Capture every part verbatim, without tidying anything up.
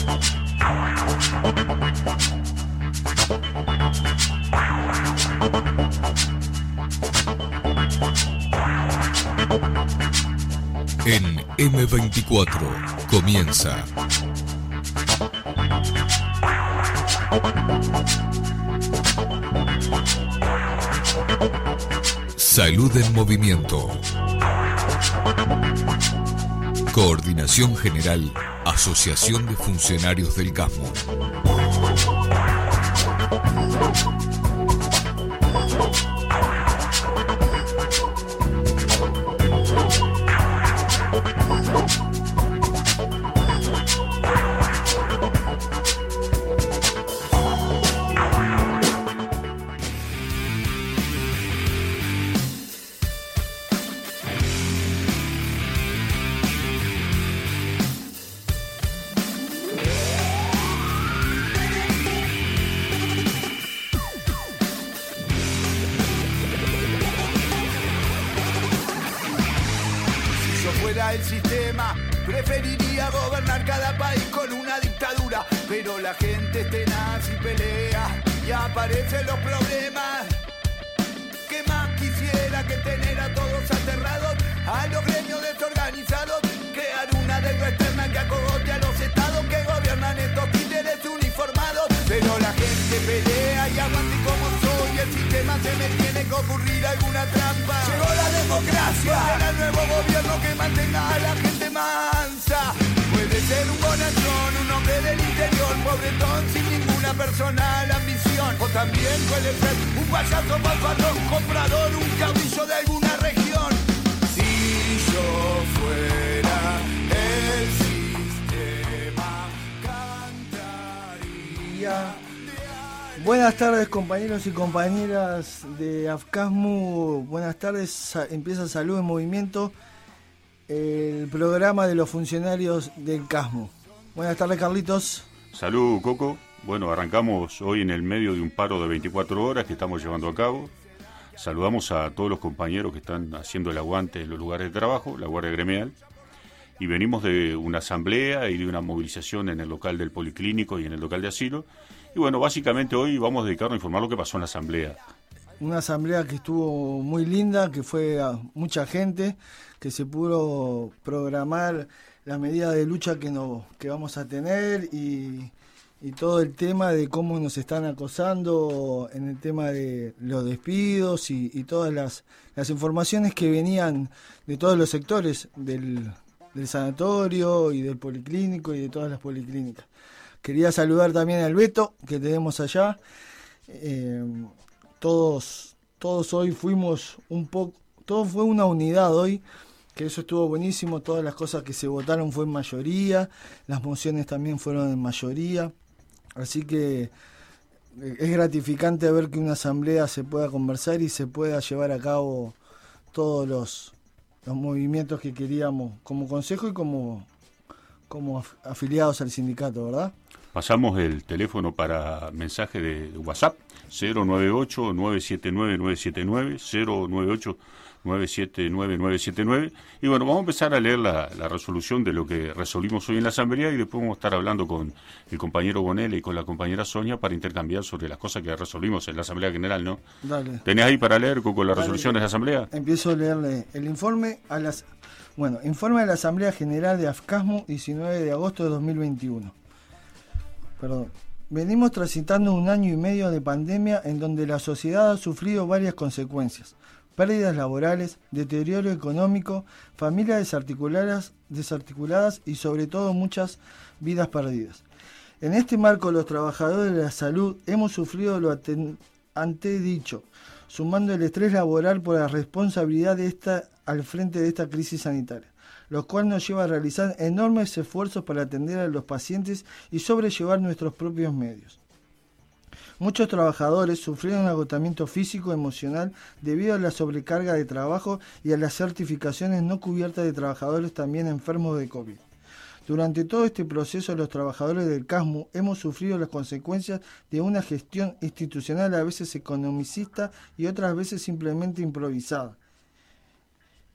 En eme veinticuatro comienza Salud en Movimiento. Coordinación General, Asociación de Funcionarios del Casmo. El sistema preferiría gobernar cada país con una dictadura, pero la gente es tenaz y pelea y aparecen los problemas. ¿Qué más quisiera que tener a todos aterrados, a los gremios desorganizados, crear una deuda externa que acogote a los estados que gobiernan estos títeres uniformados? Pero la gente pelea y aguante como soy, el sistema se me tiene que ocurrir alguna trampa. Llegó la democracia, era el nuevo gobierno que mantenga a la gente mansa. Puede ser un bonachón, un hombre del interior, pobretón sin ninguna personal ambición. O también puede ser un payaso fanfarrón, comprador, un caudillo de alguna región. Si yo fuera el sistema, cantaría. Buenas tardes, compañeros y compañeras de AFCASMU. Buenas tardes, empieza Salud en Movimiento, el programa de los funcionarios del CASMU. Buenas tardes, Carlitos. Salud, Coco. Bueno, arrancamos hoy en el medio de un paro de veinticuatro horas que estamos llevando a cabo. Saludamos a todos los compañeros que están haciendo el aguante en los lugares de trabajo, la Guardia Gremial. Y venimos de una asamblea y de una movilización en el local del Policlínico y en el local de asilo. Y bueno, básicamente hoy vamos a dedicarnos a informar lo que pasó en la asamblea. Una asamblea que estuvo muy linda, que fue a mucha gente, que se pudo programar las medidas de lucha que, no, que vamos a tener y, y todo el tema de cómo nos están acosando en el tema de los despidos y, y todas las, las informaciones que venían de todos los sectores del, del sanatorio y del policlínico y de todas las policlínicas. Quería saludar también al Beto, que tenemos allá. Eh, todos, todos hoy fuimos un poco, todo fue una unidad hoy, que eso estuvo buenísimo. Todas las cosas que se votaron fue en mayoría, las mociones también fueron en mayoría. Así que es gratificante ver que una asamblea se pueda conversar y se pueda llevar a cabo todos los, los movimientos que queríamos como consejo y como, como afiliados al sindicato, ¿verdad? Pasamos el teléfono para mensaje de WhatsApp, cero nueve ocho nueve siete nueve nueve siete nueve, cero nueve ocho nueve siete nueve nueve siete nueve. Y bueno, vamos a empezar a leer la, la resolución de lo que resolvimos hoy en la asamblea y después vamos a estar hablando con el compañero Gonele y con la compañera Sonia para intercambiar sobre las cosas que resolvimos en la asamblea general, ¿no? Dale. ¿Tenés ahí para leer con las resoluciones de la asamblea? Empiezo a leerle el informe a las... Bueno, informe de la Asamblea General de AFCASMU, diecinueve de agosto de dos mil veintiuno. Perdón. Venimos transitando un año y medio de pandemia en donde la sociedad ha sufrido varias consecuencias. Pérdidas laborales, deterioro económico, familias desarticuladas, desarticuladas y sobre todo muchas vidas perdidas. En este marco, los trabajadores de la salud hemos sufrido lo antedicho, sumando el estrés laboral por la responsabilidad de esta al frente de esta crisis sanitaria, lo cual nos lleva a realizar enormes esfuerzos para atender a los pacientes y sobrellevar nuestros propios medios. Muchos trabajadores sufrieron agotamiento físico y emocional debido a la sobrecarga de trabajo y a las certificaciones no cubiertas de trabajadores también enfermos de COVID. Durante todo este proceso, los trabajadores del CASMU hemos sufrido las consecuencias de una gestión institucional a veces economicista y otras veces simplemente improvisada.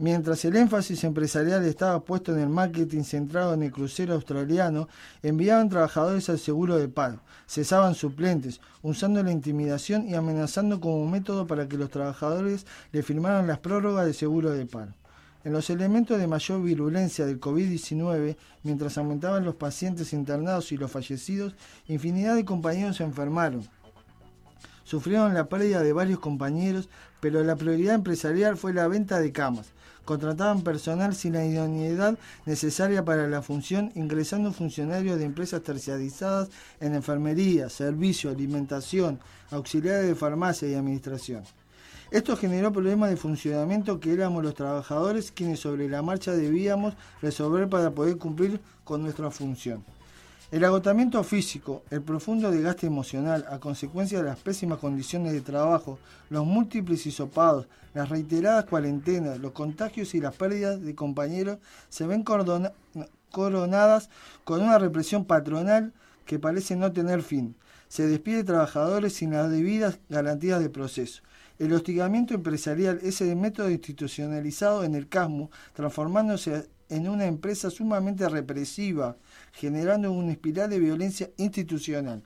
Mientras el énfasis empresarial estaba puesto en el marketing centrado en el crucero australiano, enviaban trabajadores al seguro de paro, cesaban suplentes, usando la intimidación y amenazando como método para que los trabajadores le firmaran las prórrogas de seguro de paro. En los elementos de mayor virulencia del COVID diecinueve, mientras aumentaban los pacientes internados y los fallecidos, infinidad de compañeros se enfermaron. Sufrieron la pérdida de varios compañeros, pero la prioridad empresarial fue la venta de camas. Contrataban personal sin la idoneidad necesaria para la función, ingresando funcionarios de empresas terciarizadas en enfermería, servicio, alimentación, auxiliares de farmacia y administración. Esto generó problemas de funcionamiento que éramos los trabajadores quienes sobre la marcha debíamos resolver para poder cumplir con nuestra función. El agotamiento físico, el profundo desgaste emocional a consecuencia de las pésimas condiciones de trabajo, los múltiples hisopados, las reiteradas cuarentenas, los contagios y las pérdidas de compañeros se ven cordona- coronadas con una represión patronal que parece no tener fin. Se despide trabajadores sin las debidas garantías de proceso. El hostigamiento empresarial es el método institucionalizado en el CASMU, transformándose en una empresa sumamente represiva, generando una espiral de violencia institucional.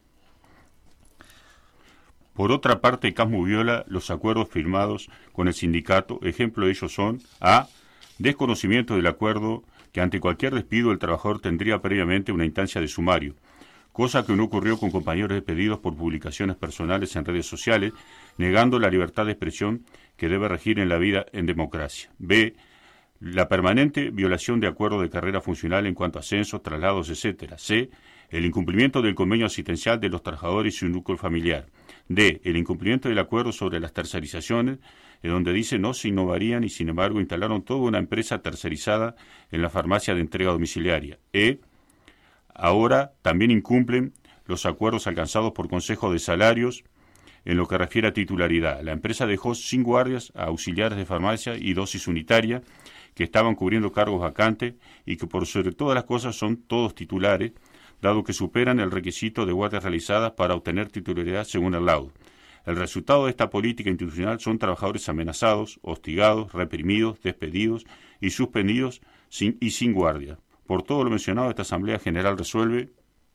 Por otra parte, CASMU viola los acuerdos firmados con el sindicato. Ejemplo de ellos son: A. Desconocimiento del acuerdo que ante cualquier despido el trabajador tendría previamente una instancia de sumario, cosa que no ocurrió con compañeros despedidos por publicaciones personales en redes sociales, negando la libertad de expresión que debe regir en la vida en democracia. B. La permanente violación de acuerdos de carrera funcional en cuanto a ascensos, traslados, etcétera. C. El incumplimiento del convenio asistencial de los trabajadores y su núcleo familiar. D. El incumplimiento del acuerdo sobre las tercerizaciones, en donde dice no se innovarían y sin embargo instalaron toda una empresa tercerizada en la farmacia de entrega domiciliaria. E. Ahora también incumplen los acuerdos alcanzados por Consejo de Salarios en lo que refiere a titularidad. La empresa dejó sin guardias a auxiliares de farmacia y dosis unitaria que estaban cubriendo cargos vacantes y que por sobre todas las cosas son todos titulares, dado que superan el requisito de guardias realizadas para obtener titularidad según el laudo. El resultado de esta política institucional son trabajadores amenazados, hostigados, reprimidos, despedidos y suspendidos sin, y sin guardia. Por todo lo mencionado, esta Asamblea General resuelve: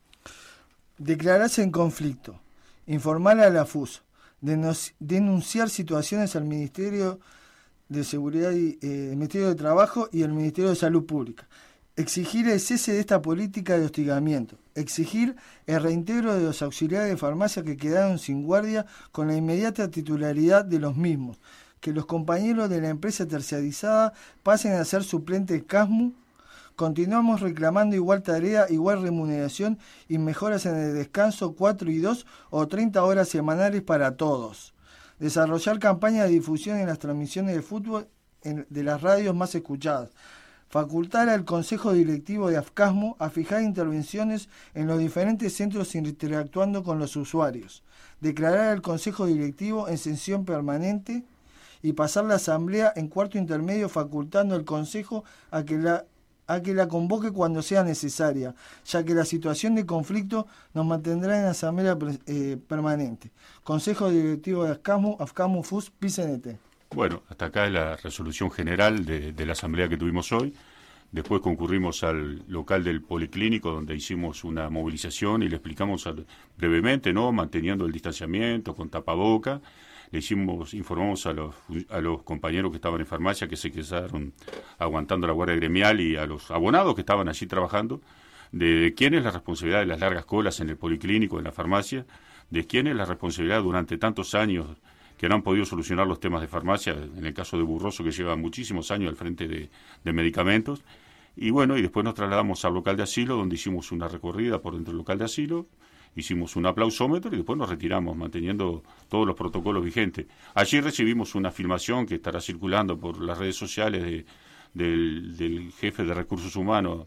declararse en conflicto, informar a la F U S, denunciar situaciones al Ministerio de Seguridad y eh, el Ministerio de Trabajo y el Ministerio de Salud Pública, exigir el cese de esta política de hostigamiento, exigir el reintegro de los auxiliares de farmacia que quedaron sin guardia con la inmediata titularidad de los mismos, que los compañeros de la empresa terciarizada pasen a ser suplentes CASMU. Continuamos reclamando igual tarea, igual remuneración y mejoras en el descanso cuatro y dos o treinta horas semanales para todos. Desarrollar campañas de difusión en las transmisiones de fútbol en, de las radios más escuchadas. Facultar al Consejo Directivo de AFCASMU a fijar intervenciones en los diferentes centros interactuando con los usuarios. Declarar al Consejo Directivo en sesión permanente y pasar la Asamblea en cuarto intermedio, facultando al Consejo a que la a que la convoque cuando sea necesaria, ya que la situación de conflicto nos mantendrá en asamblea eh, permanente. Consejo Directivo de AFCASMU, AFCASMU F U S, P I C N T. Bueno, hasta acá es la resolución general de, de la asamblea que tuvimos hoy. Después concurrimos al local del Policlínico, donde hicimos una movilización y le explicamos al, brevemente, ¿no?, manteniendo el distanciamiento, con tapaboca. Le hicimos, informamos a los, a los compañeros que estaban en farmacia que se quedaron aguantando la guardia gremial y a los abonados que estaban allí trabajando, de, de quién es la responsabilidad de las largas colas en el Policlínico, en la farmacia, de quién es la responsabilidad durante tantos años que no han podido solucionar los temas de farmacia, en el caso de Burroso, que lleva muchísimos años al frente de, de medicamentos. Y bueno, y después nos trasladamos al local de asilo, donde hicimos una recorrida por dentro del local de asilo, hicimos un aplausómetro y después nos retiramos, manteniendo todos los protocolos vigentes. Allí recibimos una filmación que estará circulando por las redes sociales de, del, del jefe de Recursos Humanos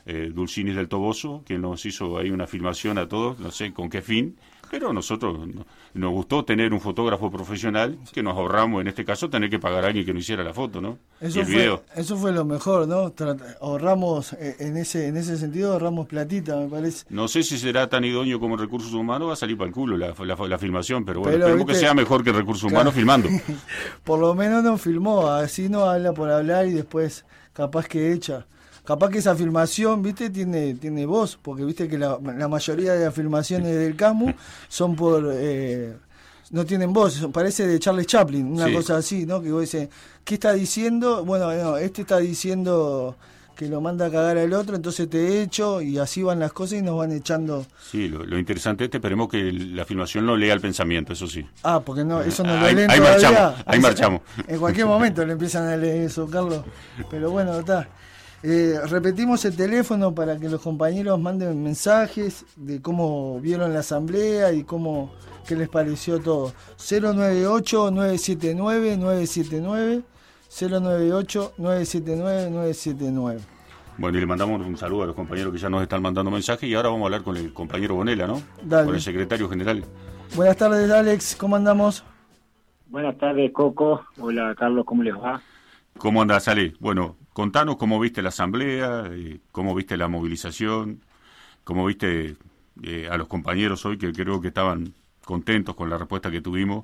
eh, Dulcinis del Toboso, que nos hizo ahí una filmación a todos, no sé con qué fin, pero nosotros no, nos gustó tener un fotógrafo profesional que nos ahorramos, en este caso, tener que pagar a alguien que nos hiciera la foto, ¿no? Eso y el fue, video. Eso fue lo mejor, ¿no? Trata, ahorramos, eh, en ese en ese sentido, ahorramos platita, me parece. No sé si será tan idóneo como Recursos Humanos, va a salir para el culo la, la, la filmación, pero bueno, pero, esperemos ¿viste? que sea mejor que Recursos Humanos filmando. Por lo menos nos filmó, así no habla por hablar y después capaz que echa. Capaz que esa filmación, viste, tiene tiene voz, porque viste que la, la mayoría de las filmaciones del CASMU son por... Eh, no tienen voz, parece de Charles Chaplin, una sí. cosa así, ¿no? Que vos dices, ¿qué está diciendo? Bueno, no, este está diciendo que lo manda a cagar al otro, entonces te echo, y así van las cosas y nos van echando. Sí, lo, lo interesante es que esperemos que la filmación no lea el pensamiento, eso sí. Ah, porque no, eso no lo ahí, leen ahí todavía. marchamos, ahí marchamos. En cualquier momento le empiezan a leer eso, Carlos. Pero bueno, está. Eh, repetimos el teléfono para que los compañeros manden mensajes de cómo vieron la asamblea y cómo qué les pareció todo. cero nueve ocho, nueve siete nueve, nueve siete nueve, cero nueve ocho, nueve siete nueve, nueve siete nueve. Bueno, y le mandamos un saludo a los compañeros que ya nos están mandando mensajes, y ahora vamos a hablar con el compañero Bonella, ¿no? Dale. Con el secretario general. Buenas tardes, Alex, ¿cómo andamos? Buenas tardes, Coco. Hola, Carlos, ¿cómo les va? ¿Cómo andás, Ale? Bueno, contanos cómo viste la asamblea, eh, cómo viste la movilización, cómo viste eh, a los compañeros hoy, que creo que estaban contentos con la respuesta que tuvimos,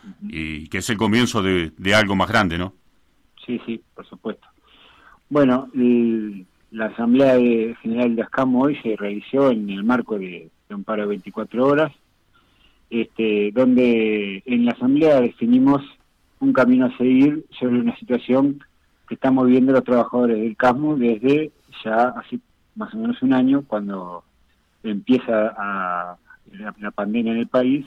y que es el comienzo de, de algo más grande, ¿no? Sí, sí, por supuesto. Bueno, el, la Asamblea de General de ASCAMU hoy se realizó en el marco de, de un paro de veinticuatro horas, este, donde en la Asamblea definimos un camino a seguir sobre una situación que estamos viviendo los trabajadores del CASMU desde ya hace más o menos un año, cuando empieza a, la, la pandemia en el país,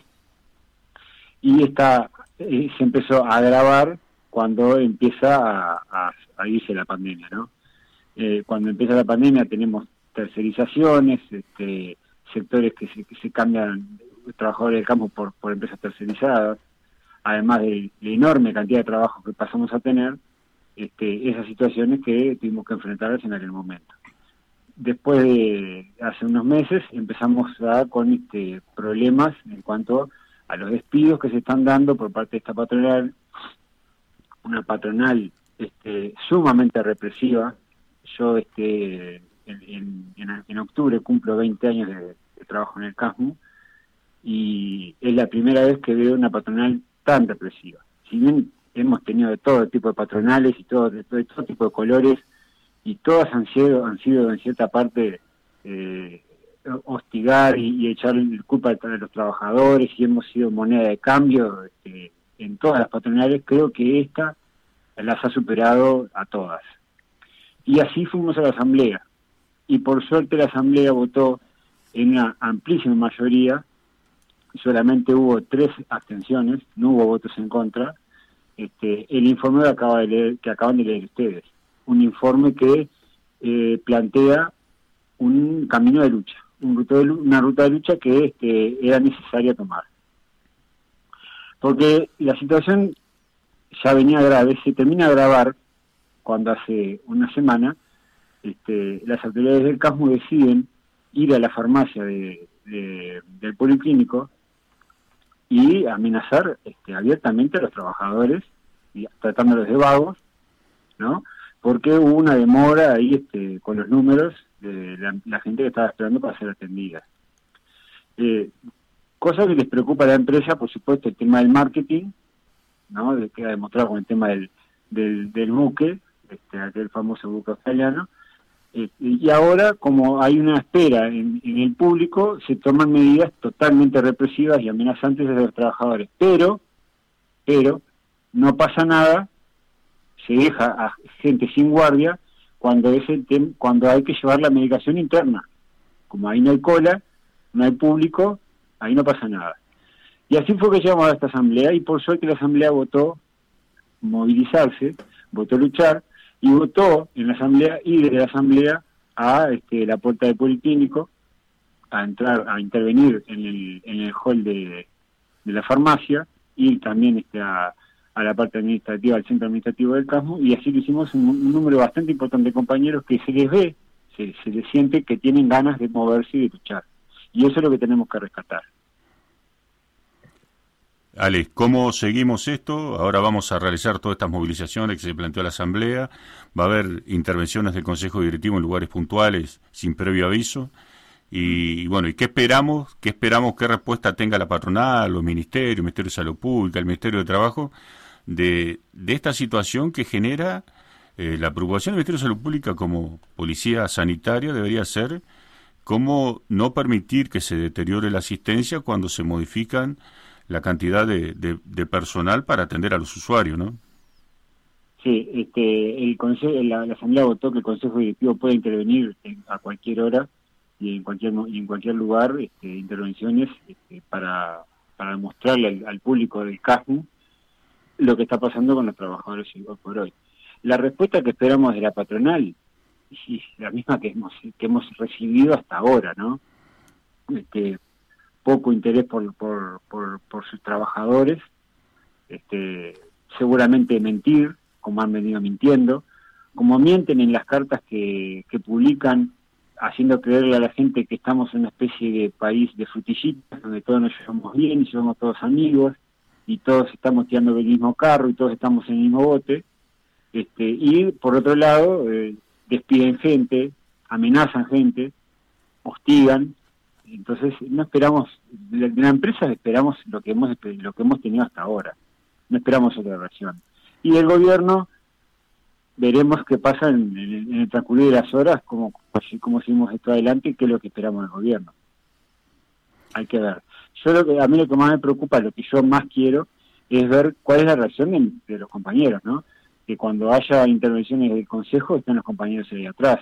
y está, eh, se empezó a agravar cuando empieza a, a, a irse la pandemia, ¿no? Eh, cuando empieza la pandemia tenemos tercerizaciones, este, sectores que se, que se cambian, trabajadores del campo por, por empresas tercerizadas, además de la enorme cantidad de trabajo que pasamos a tener, este, esas situaciones que tuvimos que enfrentarlas en aquel momento. Después de hace unos meses empezamos a, con este, problemas en cuanto a los despidos que se están dando por parte de esta patronal, una patronal este, sumamente represiva. Yo este, en, en, en octubre cumplo veinte años de, de trabajo en el CASMU, y es la primera vez que veo una patronal tan represiva. Si bien hemos tenido de todo tipo de patronales y todo, de todo, de todo tipo de colores, y todas han sido, han sido en cierta parte eh, hostigar y, y echar culpa a los trabajadores, y hemos sido moneda de cambio este, en todas las patronales, creo que esta las ha superado a todas. Y así fuimos a la Asamblea, y por suerte la Asamblea votó en una amplísima mayoría. Solamente hubo tres abstenciones, no hubo votos en contra. Este, el informe que, acaba de leer, que acaban de leer ustedes, un informe que eh, plantea un camino de lucha, un ruta de, una ruta de lucha que este, era necesaria tomar. Porque la situación ya venía grave, se termina de agravar cuando hace una semana este, las autoridades del CASMU deciden ir a la farmacia de, de, del Policlínico y amenazar este, abiertamente a los trabajadores, y tratándolos de vagos, ¿no? Porque hubo una demora ahí este, con los números de la, la gente que estaba esperando para ser atendida. Eh, cosa que les preocupa a la empresa, por supuesto, el tema del marketing, ¿no? De, queda demostrado con el tema del, del, del buque, este, aquel famoso buque australiano. Eh, y ahora, como hay una espera en, en el público, se toman medidas totalmente represivas y amenazantes de los trabajadores. Pero, pero, no pasa nada, se deja a gente sin guardia cuando, es el tem- cuando hay que llevar la medicación interna. Como ahí no hay cola, no hay público, ahí no pasa nada. Y así fue que llegamos a esta asamblea, y por suerte la asamblea votó movilizarse, votó luchar, y votó en la asamblea, y desde la asamblea a este, la puerta del Policlínico, a entrar, a intervenir en el, en el hall de, de la farmacia, y también este, a, a la parte administrativa, al centro administrativo del CASMU, y así lo hicimos un, un número bastante importante de compañeros que se les ve, se, se les siente que tienen ganas de moverse y de luchar. Y eso es lo que tenemos que rescatar. Ale, ¿cómo seguimos esto? Ahora vamos a realizar todas estas movilizaciones que se planteó la Asamblea. Va a haber intervenciones del Consejo Directivo en lugares puntuales sin previo aviso. Y, y bueno, ¿y qué esperamos? ¿Qué esperamos? ¿Qué respuesta tenga la patronal, los ministerios, el Ministerio de Salud Pública, el Ministerio de Trabajo, de, de esta situación que genera eh, la preocupación del Ministerio de Salud Pública como policía sanitaria? Debería ser cómo no permitir que se deteriore la asistencia cuando se modifican la cantidad de, de, de personal para atender a los usuarios, ¿no? Sí, este, el consejo, la, la Asamblea votó que el Consejo Directivo puede intervenir en, a cualquier hora y en cualquier y en cualquier lugar, este, intervenciones este, para, para mostrarle al, al público del CASMU lo que está pasando con los trabajadores hoy por hoy. La respuesta que esperamos de la patronal es la misma que hemos, que hemos recibido hasta ahora, ¿no? Este, poco interés por, por, por, por sus trabajadores, este, seguramente mentir, como han venido mintiendo, como mienten en las cartas que, que publican, haciendo creerle a la gente que estamos en una especie de país de frutillitas, donde todos nos llevamos bien y somos todos amigos, y todos estamos tirando del mismo carro y todos estamos en el mismo bote, este, y por otro lado, eh, despiden gente, amenazan gente, hostigan. Entonces no esperamos, de la empresa esperamos lo que hemos lo que hemos tenido hasta ahora, no esperamos otra reacción. Y del gobierno veremos qué pasa en, en, en el transcurrir de las horas, cómo, cómo seguimos esto adelante y qué es lo que esperamos del gobierno. Hay que ver. Yo lo que, a mí lo que más me preocupa, lo que yo más quiero, es ver cuál es la reacción de, de los compañeros, ¿no? Que cuando haya intervenciones del Consejo estén los compañeros ahí atrás.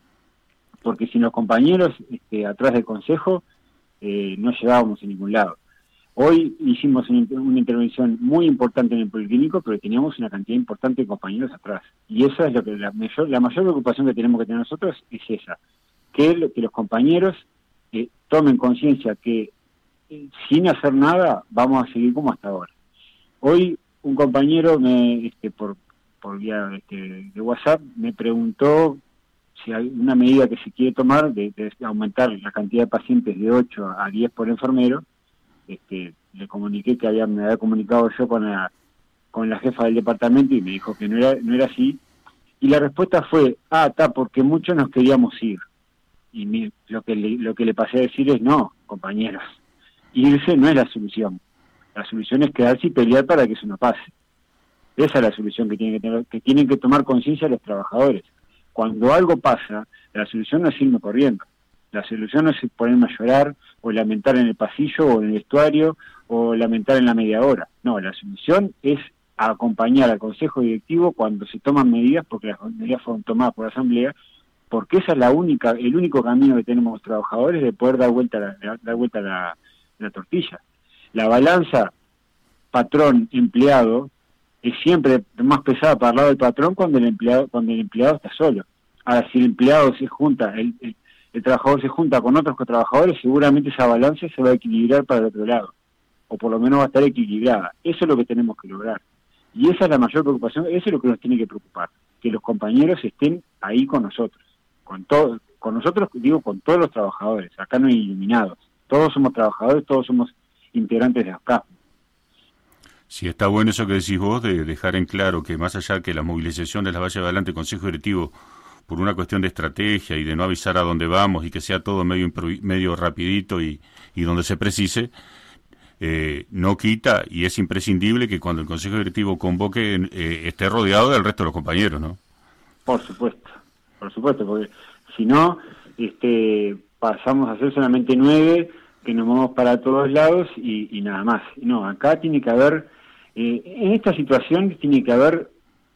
Porque sin los compañeros este, atrás del Consejo eh, no llegábamos a ningún lado. Hoy hicimos una, una intervención muy importante en el Policlínico, pero teníamos una cantidad importante de compañeros atrás. Y esa es lo que la mayor, la mayor preocupación que tenemos que tener nosotros es esa, que, lo, que los compañeros eh, tomen conciencia que eh, sin hacer nada vamos a seguir como hasta ahora. Hoy un compañero me este, por, por vía este, de WhatsApp me preguntó si hay una medida que se quiere tomar de, de aumentar la cantidad de pacientes de ocho a diez por enfermero. Este, le comuniqué que había, me había comunicado yo con la con la jefa del departamento y me dijo que no era no era así. Y la respuesta fue, ah, está, porque muchos nos queríamos ir. Y mi, lo que le, lo que le pasé a decir es, no, compañeros, irse no es la solución. La solución es quedarse y pelear para que eso no pase. Esa es la solución que tienen que tener, que tienen que tomar conciencia los trabajadores. Cuando algo pasa, la solución no es irme corriendo. La solución no es ponerme a llorar o lamentar en el pasillo o en el vestuario o lamentar en la media hora. No, la solución es acompañar al Consejo Directivo cuando se toman medidas, porque las medidas fueron tomadas por la Asamblea, porque esa es la única, el único camino que tenemos los trabajadores de poder dar vuelta a la, dar vuelta a la, la tortilla. La balanza patrón-empleado es siempre más pesada para el lado del patrón cuando el empleado cuando el empleado está solo. Ahora, si el empleado se junta, el, el, el trabajador se junta con otros trabajadores, seguramente esa balanza se va a equilibrar para el otro lado, o por lo menos va a estar equilibrada. Eso es lo que tenemos que lograr. Y esa es la mayor preocupación, eso es lo que nos tiene que preocupar, que los compañeros estén ahí con nosotros, con todo, con nosotros, digo, con todos los trabajadores. Acá no hay iluminados, todos somos trabajadores, todos somos integrantes de acá. Sí, está bueno eso que decís vos, de dejar en claro que más allá que las movilizaciones las vaya adelante el Consejo Directivo por una cuestión de estrategia y de no avisar a dónde vamos y que sea todo medio medio rapidito y, y donde se precise, eh, no quita y es imprescindible que cuando el Consejo Directivo convoque eh, esté rodeado del resto de los compañeros, ¿no? Por supuesto, por supuesto, porque si no, este, pasamos a ser solamente nueve, que nos vamos para todos lados y, y nada más. No, acá tiene que haber, eh, en esta situación tiene que haber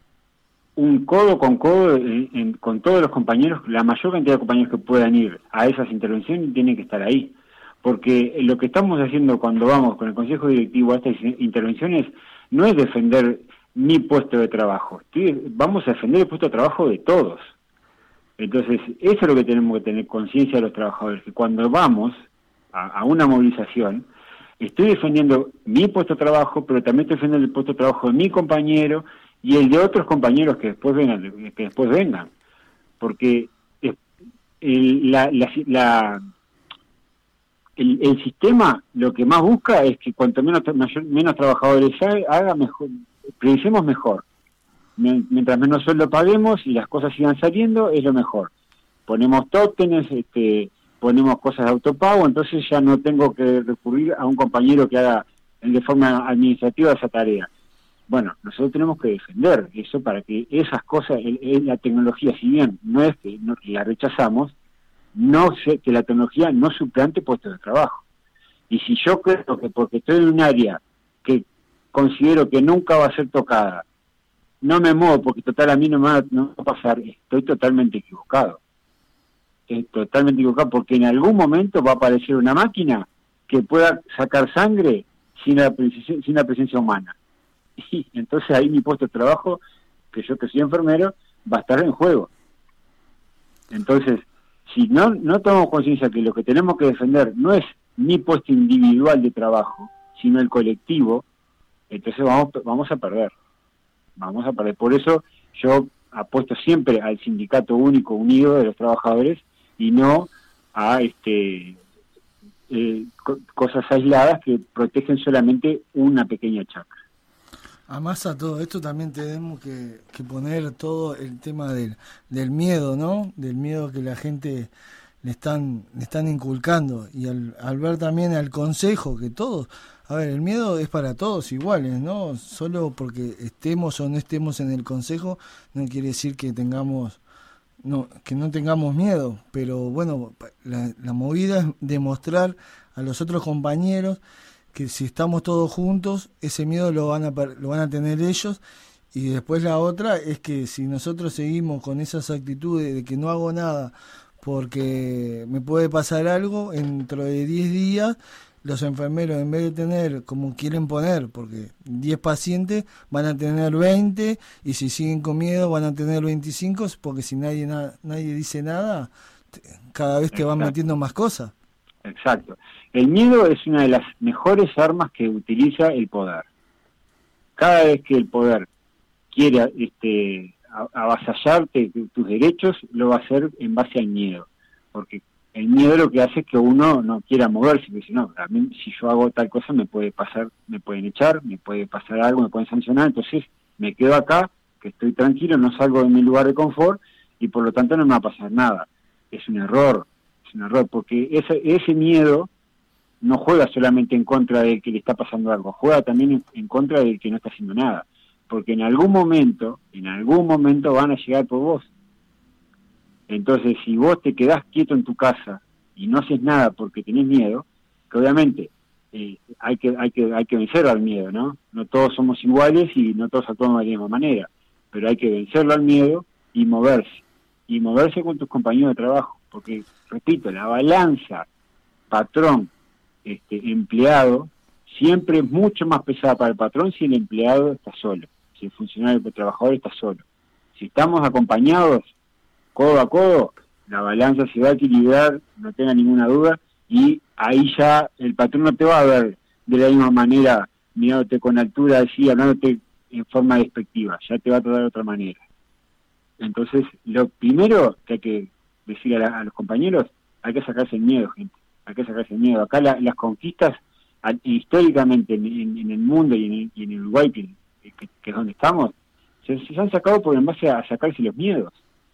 un codo con codo en, en, con todos los compañeros, la mayor cantidad de compañeros que puedan ir a esas intervenciones tienen que estar ahí. Porque lo que estamos haciendo cuando vamos con el Consejo Directivo a estas intervenciones no es defender mi puesto de trabajo, estoy, vamos a defender el puesto de trabajo de todos. Entonces, eso es lo que tenemos que tener conciencia de los trabajadores, que cuando vamos a, a una movilización, estoy defendiendo mi puesto de trabajo, pero también estoy defendiendo el puesto de trabajo de mi compañero y el de otros compañeros que después vengan, que después vengan. Porque el, la, la, la el, el sistema lo que más busca es que cuanto menos mayor, menos trabajadores haga, mejor, prioricemos mejor. Mientras menos sueldo paguemos y las cosas sigan saliendo, es lo mejor. Ponemos tótenes, este, ponemos cosas de autopago, entonces ya no tengo que recurrir a un compañero que haga de forma administrativa esa tarea. Bueno, nosotros tenemos que defender eso para que esas cosas, el, el, la tecnología, si bien no es que no, la rechazamos, no sé que la tecnología no suplante puestos de trabajo. Y si yo creo que porque estoy en un área que considero que nunca va a ser tocada, no me muevo porque total a mí no me va, no va a pasar, estoy totalmente equivocado. Estoy totalmente equivocado porque en algún momento va a aparecer una máquina que pueda sacar sangre sin la presencia, sin la presencia humana. Y entonces ahí mi puesto de trabajo, que yo que soy enfermero, va a estar en juego. Entonces, si no no tomamos conciencia que lo que tenemos que defender no es mi puesto individual de trabajo, sino el colectivo, entonces vamos vamos a perder. Vamos a perder. Por eso yo apuesto siempre al sindicato único unido de los trabajadores y no a este eh, co- cosas aisladas que protegen solamente una pequeña chacra. Además a todo esto también tenemos que, que poner todo el tema del, del miedo, ¿no? Del miedo que la gente le están le están inculcando y al, al ver también al consejo que todos, a ver, el miedo es para todos iguales, ¿no? Solo porque estemos o no estemos en el consejo no quiere decir que tengamos no que no tengamos miedo, pero bueno, la, la movida es demostrar a los otros compañeros que si estamos todos juntos, ese miedo lo van a lo van a tener ellos. Y después la otra es que si nosotros seguimos con esas actitudes de que no hago nada porque me puede pasar algo, dentro de diez días los enfermeros, en vez de tener como quieren poner, porque diez pacientes van a tener veinte, y si siguen con miedo van a tener veinticinco, porque si nadie na, nadie dice nada, cada vez te van metiendo más cosas. Exacto. El miedo es una de las mejores armas que utiliza el poder. Cada vez que el poder quiere este, avasallarte tus derechos, lo va a hacer en base al miedo. Porque el miedo lo que hace es que uno no quiera moverse, porque si no, a mí, si yo hago tal cosa me puede pasar, me pueden echar, me puede pasar algo, me pueden sancionar, entonces me quedo acá, que estoy tranquilo, no salgo de mi lugar de confort y por lo tanto no me va a pasar nada. Es un error, es un error, porque ese, ese miedo no juega solamente en contra del que le está pasando algo, juega también en, en contra del que no está haciendo nada, porque en algún momento, en algún momento van a llegar por vos. Entonces, si vos te quedás quieto en tu casa y no haces nada porque tenés miedo, que obviamente eh, hay que hay que hay que vencer al miedo, ¿no? No todos somos iguales y no todos actuamos de la misma manera, pero hay que vencerlo al miedo y moverse, y moverse con tus compañeros de trabajo, porque, repito, la balanza patrón este empleado siempre es mucho más pesada para el patrón si el empleado está solo, si el funcionario, el trabajador está solo. Si estamos acompañados codo a codo, la balanza se va a equilibrar, no tenga ninguna duda, y ahí ya el patrón no te va a ver de la misma manera, mirándote con altura, así, hablándote en forma despectiva, ya te va a tratar de otra manera. Entonces, lo primero que hay que decir a, la, a los compañeros, hay que sacarse el miedo, gente, hay que sacarse el miedo. Acá la, las conquistas, a, históricamente en, en, en el mundo y en, el, y en el Uruguay, que, que, que es donde estamos, se, se han sacado por en base a, a sacarse los miedos.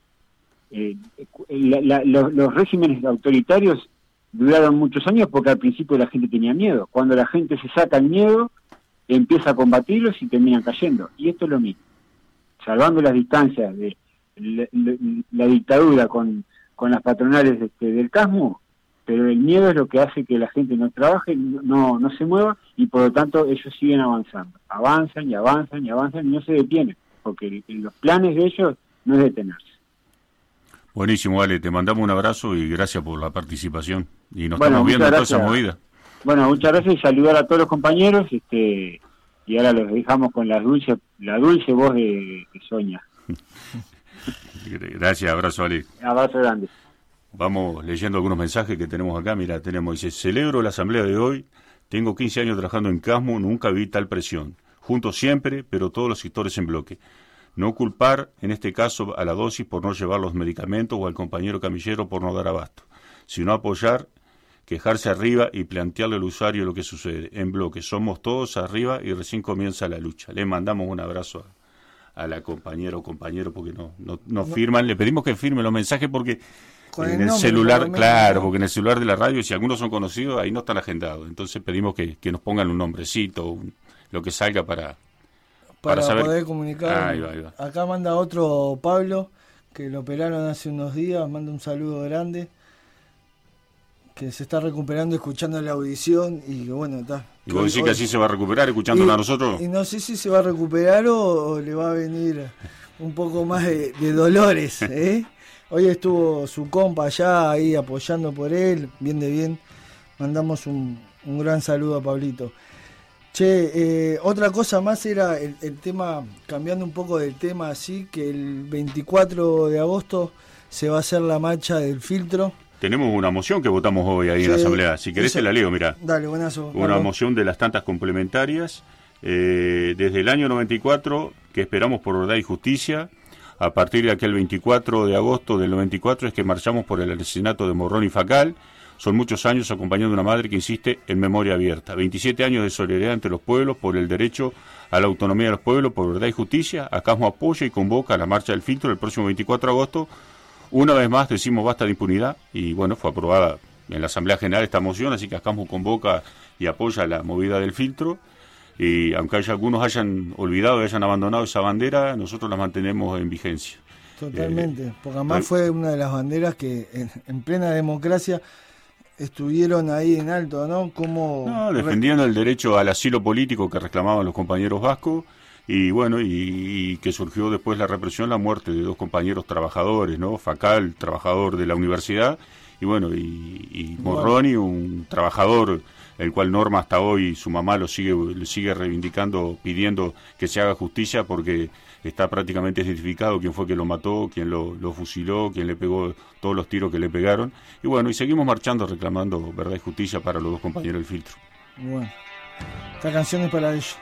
Eh, la, la, los, los regímenes autoritarios duraron muchos años porque al principio la gente tenía miedo. Cuando la gente se saca el miedo, empieza a combatirlos y terminan cayendo. Y esto es lo mismo. Salvando las distancias de la, la, la dictadura con, con las patronales este, del casmo, pero el miedo es lo que hace que la gente no trabaje, no, no se mueva, y por lo tanto ellos siguen avanzando. Avanzan y avanzan y avanzan y no se detienen, porque los planes de ellos no es detenerse. Buenísimo, Ale, te mandamos un abrazo y gracias por la participación. Y nos bueno, estamos viendo en toda gracias. esa movida. Bueno, muchas gracias y saludar a todos los compañeros, este y ahora los dejamos con la dulce la dulce voz de, de Sonia. Gracias, abrazo, Ale. Abrazo grande. Vamos leyendo algunos mensajes que tenemos acá. Mira, tenemos, dice, celebro la asamblea de hoy, tengo quince años trabajando en Casmo, nunca vi tal presión. Juntos siempre, pero todos los sectores en bloque. No culpar, en este caso, a la dosis por no llevar los medicamentos o al compañero camillero por no dar abasto, sino apoyar, quejarse arriba y plantearle al usuario lo que sucede. En bloque, somos todos arriba y recién comienza la lucha. Le mandamos un abrazo a, a la compañera o compañero porque no, no, no firman. Le pedimos que firmen los mensajes porque Con en el el nombre, celular, por lo menos, claro, ¿no? porque en el celular de la radio, si algunos son conocidos, ahí no están agendados. Entonces pedimos que, que nos pongan un nombrecito, un, lo que salga para... Para, para saber... poder comunicar. Ahí va, ahí va. Acá manda otro Pablo, que lo operaron hace unos días, manda un saludo grande, que se está recuperando escuchando la audición y que bueno, está. ¿Y vos decís que así se va a recuperar escuchándonos a nosotros? Y no sé si se va a recuperar o, o le va a venir un poco más de, de dolores, ¿eh? Hoy estuvo su compa allá ahí apoyando por él, bien de bien. Mandamos un, un gran saludo a Pablito. Che, eh, otra cosa más era el, el tema, cambiando un poco del tema así, que el veinticuatro de agosto se va a hacer la marcha del filtro. Tenemos una moción que votamos hoy ahí sí, en la Asamblea. Si querés eso, te la leo, mirá. Dale, buenazo. Una Dale. moción de las tantas complementarias. Eh, desde el año noventa y cuatro, que esperamos por verdad y justicia. A partir de aquel veinticuatro de agosto del noventa y cuatro es que marchamos por el asesinato de Morrón y Facal. Son muchos años acompañando a una madre que insiste en memoria abierta. veintisiete años de solidaridad entre los pueblos por el derecho a la autonomía de los pueblos, por verdad y justicia. Acasmo apoya y convoca a la marcha del filtro el próximo veinticuatro de agosto. Una vez más decimos basta de impunidad y bueno, fue aprobada en la Asamblea General esta moción, así que Acasmo convoca y apoya la movida del filtro. Y aunque haya, algunos hayan olvidado y hayan abandonado esa bandera, nosotros la mantenemos en vigencia. Totalmente, eh, porque además eh, fue una de las banderas que en, en plena democracia estuvieron ahí en alto, ¿no? Como no, defendiendo el derecho al asilo político que reclamaban los compañeros vascos y bueno, y, y que surgió después la represión, la muerte de dos compañeros trabajadores, ¿no? Facal, trabajador de la universidad, y bueno, y, y Morroni, un trabajador el cual Norma hasta hoy, su mamá lo sigue, lo sigue reivindicando, pidiendo que se haga justicia porque está prácticamente identificado quién fue que lo mató, quién lo, lo fusiló, quién le pegó todos los tiros que le pegaron. Y bueno, y seguimos marchando reclamando verdad y justicia para los dos compañeros del filtro. Bueno, esta canción es para ellos.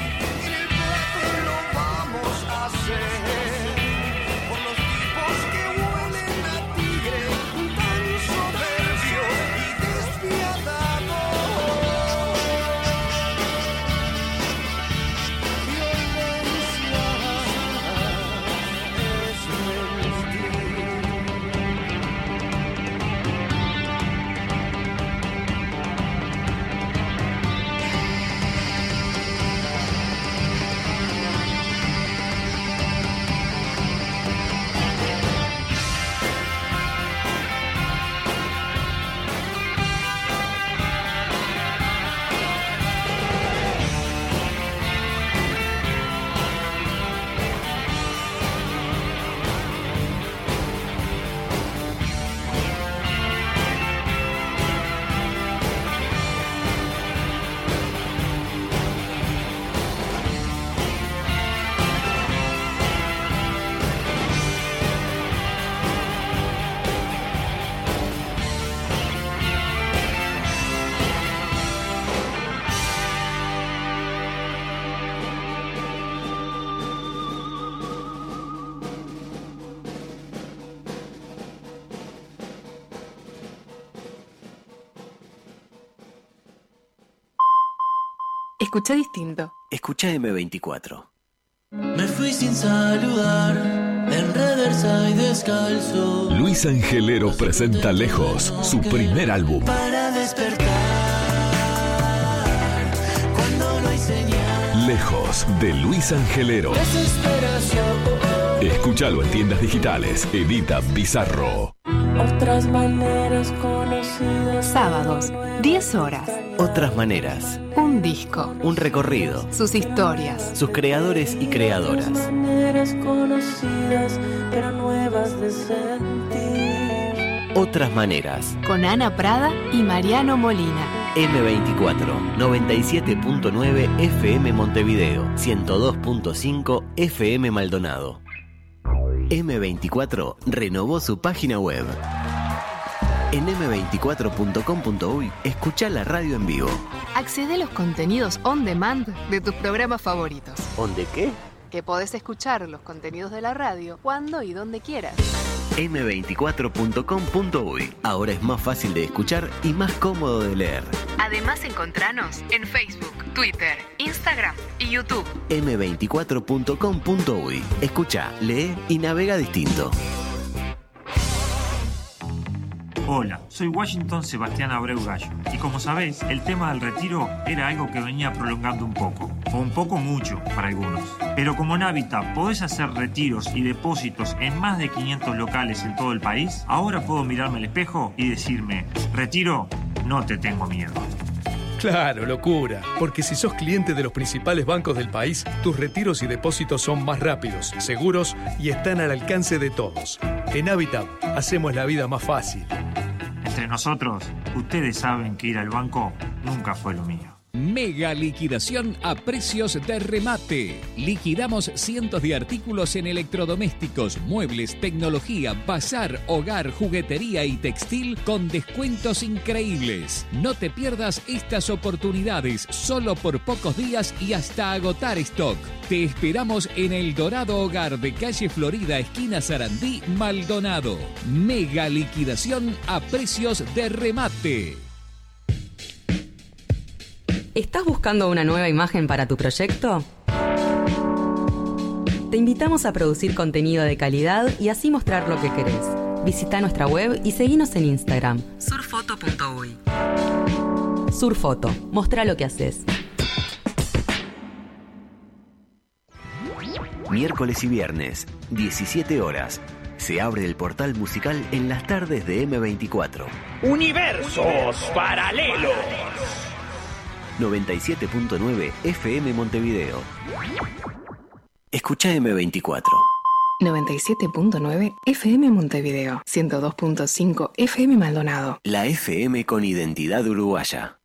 Por los tipos que Escucha distinto. Escucha eme veinticuatro. Me fui sin saludar, en reversa y descalzo. Luis Angelero presenta Lejos, su primer álbum. Para despertar, cuando no hay señal. Lejos, de Luis Angelero. Desesperación. Escúchalo en tiendas digitales. Edita Bizarro. Otras maneras conocidas. Sábados, diez horas. Otras maneras. Un disco. Un recorrido. Sus historias. Sus creadores y creadoras. Maneras conocidas, pero nuevas de sentir. Otras maneras. Con Ana Prada y Mariano Molina. eme veinticuatro, noventa y siete punto nueve F M Montevideo, ciento dos punto cinco F M Maldonado. eme veinticuatro renovó su página web. En eme veinticuatro punto com punto uy escuchá la radio en vivo. Accede a los contenidos on demand de tus programas favoritos. ¿On de qué? Que podés escuchar los contenidos de la radio cuando y donde quieras. eme veinticuatro punto com punto uy. Ahora es más fácil de escuchar y más cómodo de leer. Además, encontranos en Facebook, Twitter, Instagram y YouTube. eme veinticuatro punto com punto uy. Escucha, lee y navega distinto. Hola, soy Washington Sebastián Abreu Gallo y como sabés, el tema del retiro era algo que venía prolongando un poco, o un poco mucho para algunos. Pero como en Habitat podés hacer retiros y depósitos en más de quinientos locales en todo el país, ahora puedo mirarme al espejo y decirme, retiro, no te tengo miedo. Claro, locura, porque si sos cliente de los principales bancos del país, tus retiros y depósitos son más rápidos, seguros y están al alcance de todos. En Habitat hacemos la vida más fácil. Entre nosotros, ustedes saben que ir al banco nunca fue lo mío. Mega liquidación a precios de remate. Liquidamos cientos de artículos en electrodomésticos, muebles, tecnología, bazar, hogar, juguetería y textil con descuentos increíbles. No te pierdas estas oportunidades solo por pocos días y hasta agotar stock. Te esperamos en el Dorado Hogar de calle Florida, esquina Sarandí, Maldonado. Mega liquidación a precios de remate. ¿Estás buscando una nueva imagen para tu proyecto? Te invitamos a producir contenido de calidad y así mostrar lo que querés. Visita nuestra web y seguinos en Instagram, surfoto punto uy. Surfoto, mostrá lo que haces. Miércoles y viernes, diecisiete horas. Se abre el portal musical en las tardes de eme veinticuatro. Universos paralelos. noventa y siete punto nueve F M Montevideo. Escucha eme veinticuatro. noventa y siete punto nueve F M Montevideo, ciento dos punto cinco F M Maldonado. La F M con identidad uruguaya.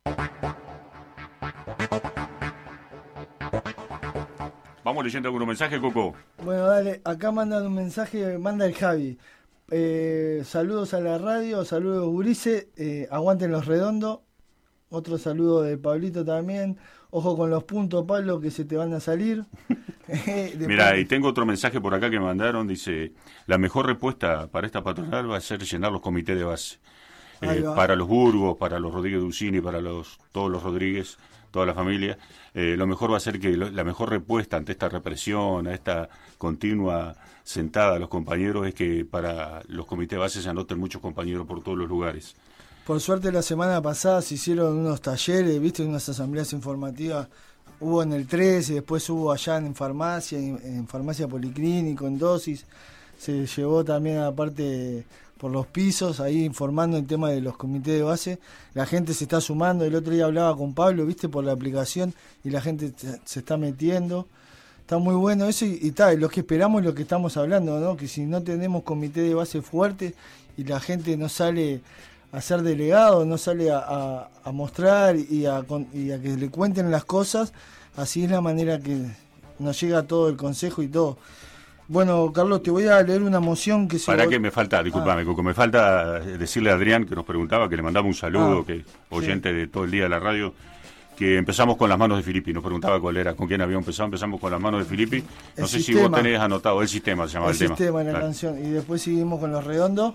Vamos leyendo algunos mensajes, Coco. Bueno, dale, acá mandan un mensaje, manda el Javi. Eh, saludos a la radio, saludos Gurice, eh, aguanten los redondos. Otro saludo de Pablito también. Ojo con los puntos, Pablo, que se te van a salir. Después... Mira, y tengo otro mensaje por acá que me mandaron. Dice, la mejor respuesta para esta patronal va a ser llenar los comités de base. Eh, para los Burgos, para los Rodríguez Dulcini, para los todos los Rodríguez, toda la familia. Eh, lo mejor va a ser que lo, la mejor respuesta ante esta represión, a esta continua sentada a los compañeros, es que para los comités de base se anoten muchos compañeros por todos los lugares. Por suerte la semana pasada se hicieron unos talleres, viste, unas asambleas informativas. Hubo en el trece, después hubo allá en farmacia, en, en farmacia policlínico, en dosis. Se llevó también aparte por los pisos, ahí informando el tema de los comités de base. La gente se está sumando, el otro día hablaba con Pablo, viste, por la aplicación, y la gente se está metiendo. Está muy bueno eso y, y tal, lo que esperamos es lo que estamos hablando, ¿no? Que si no tenemos comité de base fuerte y la gente no sale a ser delegado, no sale a, a, a mostrar y a, y a que le cuenten las cosas, así es la manera que nos llega todo el consejo y todo. Bueno, Carlos, te voy a leer una moción que se... Para que me falta, discúlpame, ah. Coco, me falta decirle a Adrián, que nos preguntaba, que le mandaba un saludo, ah, que oyente sí. de todo el día de la radio, que empezamos con las manos de Filippi, nos preguntaba cuál era, con quién había empezado, empezamos con las manos de Filippi, no el sé sistema. Si vos tenés anotado, el sistema se llama el, el tema. El sistema en la claro. canción, y después seguimos con los redondos,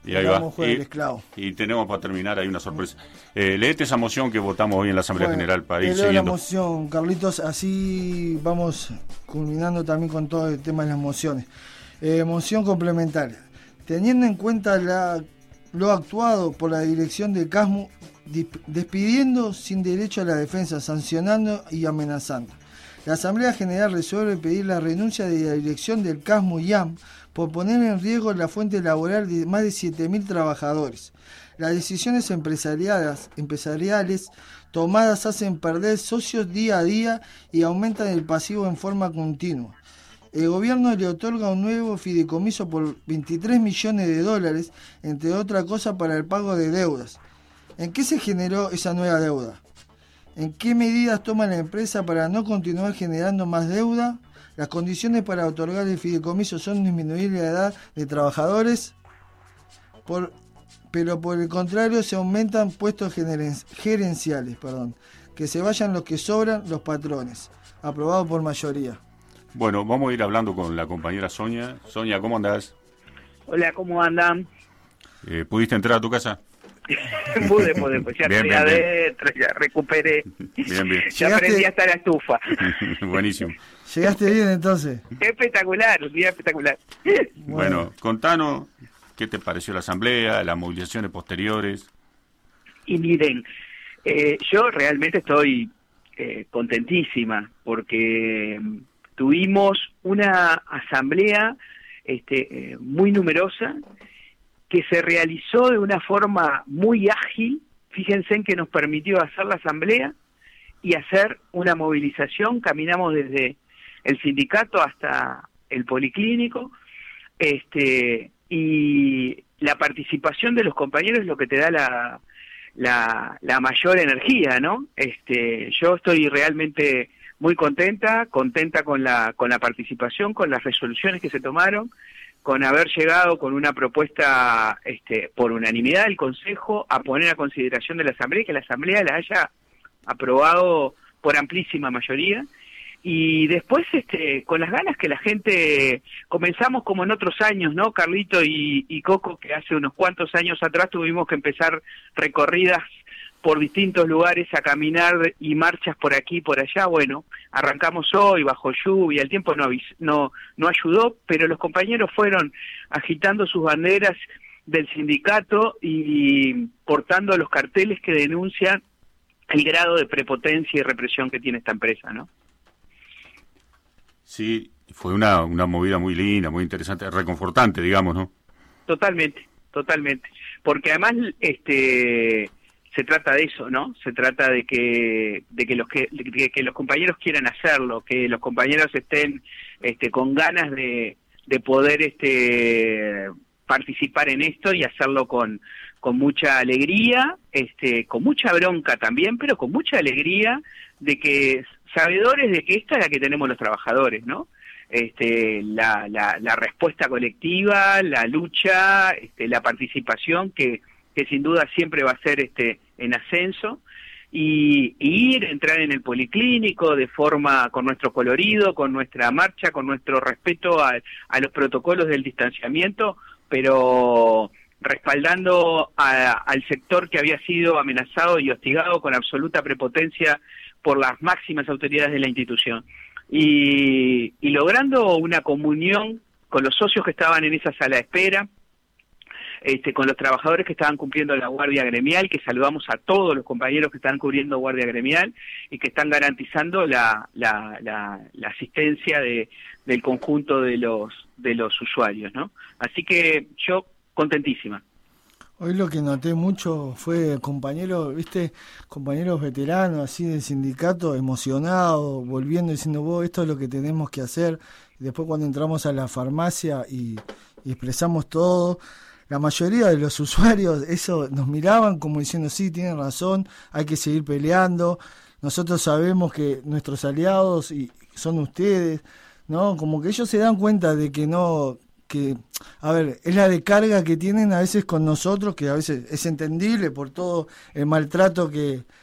Y ahí va. Juega el esclavo. Y, y tenemos para terminar ahí una sorpresa. Eh, leete esa moción que votamos hoy en la Asamblea Bueno, General para ir te leo siguiendo. la moción, Carlitos, así vamos culminando también con todo el tema de las mociones. Eh, moción complementaria. Teniendo en cuenta la, lo actuado por la dirección del CASMU, despidiendo sin derecho a la defensa, sancionando y amenazando. La Asamblea General resuelve pedir la renuncia de la dirección del CASMU y A M por poner en riesgo la fuente laboral de más de siete mil trabajadores. Las decisiones empresariales, empresariales tomadas hacen perder socios día a día y aumentan el pasivo en forma continua. El gobierno le otorga un nuevo fideicomiso por veintitrés millones de dólares, entre otras cosas para el pago de deudas. ¿En qué se generó esa nueva deuda? ¿En qué medidas toma la empresa para no continuar generando más deuda? ¿Las condiciones para otorgar el fideicomiso son disminuir la edad de trabajadores? Por, pero por el contrario se aumentan puestos gerenciales, perdón. Que se vayan los que sobran, los patrones. Aprobado por mayoría. Bueno, vamos a ir hablando con la compañera Sonia. Sonia, ¿cómo andás? Hola, ¿cómo andan? Eh, ¿Pudiste entrar a tu casa? pude, pude, pues ya bien, estoy bien, adentro, bien. Ya recuperé. Bien, bien. Ya ¿Llegaste? Aprendí hasta la estufa. Buenísimo. ¿Llegaste bien entonces? Espectacular, un día espectacular. Bueno, bueno, contanos qué te pareció la asamblea, las movilizaciones posteriores. Y miren, eh, yo realmente estoy eh, contentísima porque tuvimos una asamblea este, eh, muy numerosa que se realizó de una forma muy ágil. Fíjense en que nos permitió hacer la asamblea y hacer una movilización. Caminamos desde el sindicato hasta el policlínico, este, y la participación de los compañeros es lo que te da la, la, la mayor energía, ¿no? Este, yo estoy realmente muy contenta, contenta con la, con la participación, con las resoluciones que se tomaron, con haber llegado con una propuesta este, por unanimidad del Consejo a poner a consideración de la Asamblea y que la Asamblea la haya aprobado por amplísima mayoría. Y después, este, con las ganas que la gente, comenzamos como en otros años, ¿no? Carlito y, y Coco, que hace unos cuantos años atrás tuvimos que empezar recorridas por distintos lugares a caminar y marchas por aquí y por allá. Bueno, arrancamos hoy bajo lluvia, el tiempo no, no, no ayudó, pero los compañeros fueron agitando sus banderas del sindicato y portando los carteles que denuncian el grado de prepotencia y represión que tiene esta empresa, ¿no? Sí, fue una, una movida muy linda, muy interesante, reconfortante, digamos, ¿no? Totalmente, totalmente. Porque además, este... se trata de eso, ¿no? Se trata de que de que los que, de que los compañeros quieran hacerlo, que los compañeros estén este, con ganas de, de poder este, participar en esto y hacerlo con, con mucha alegría, este, con mucha bronca también, pero con mucha alegría de que sabedores de que esta es la que tenemos los trabajadores, ¿no? Este, la, la, la respuesta colectiva, la lucha, este, la participación que que sin duda siempre va a ser este en ascenso, y, y ir, entrar en el policlínico de forma, con nuestro colorido, con nuestra marcha, con nuestro respeto a, a los protocolos del distanciamiento, pero respaldando a, al sector que había sido amenazado y hostigado con absoluta prepotencia por las máximas autoridades de la institución. Y, y logrando una comunión con los socios que estaban en esa sala de espera, Este, con los trabajadores que estaban cumpliendo la guardia gremial, que saludamos a todos los compañeros que están cubriendo guardia gremial y que están garantizando la, la, la, la asistencia de, del conjunto de los de los usuarios, ¿no? Así que yo contentísima. Hoy lo que noté mucho fue compañeros, viste, compañeros veteranos así del sindicato, emocionados, volviendo diciendo, vos, esto es lo que tenemos que hacer. Y después cuando entramos a la farmacia y, y expresamos todo, la mayoría de los usuarios eso nos miraban como diciendo, sí, tienen razón, hay que seguir peleando, nosotros sabemos que nuestros aliados y son ustedes, ¿no? Como que ellos se dan cuenta de que no, que, a ver, es la descarga que tienen a veces con nosotros, que a veces es entendible por todo el maltrato que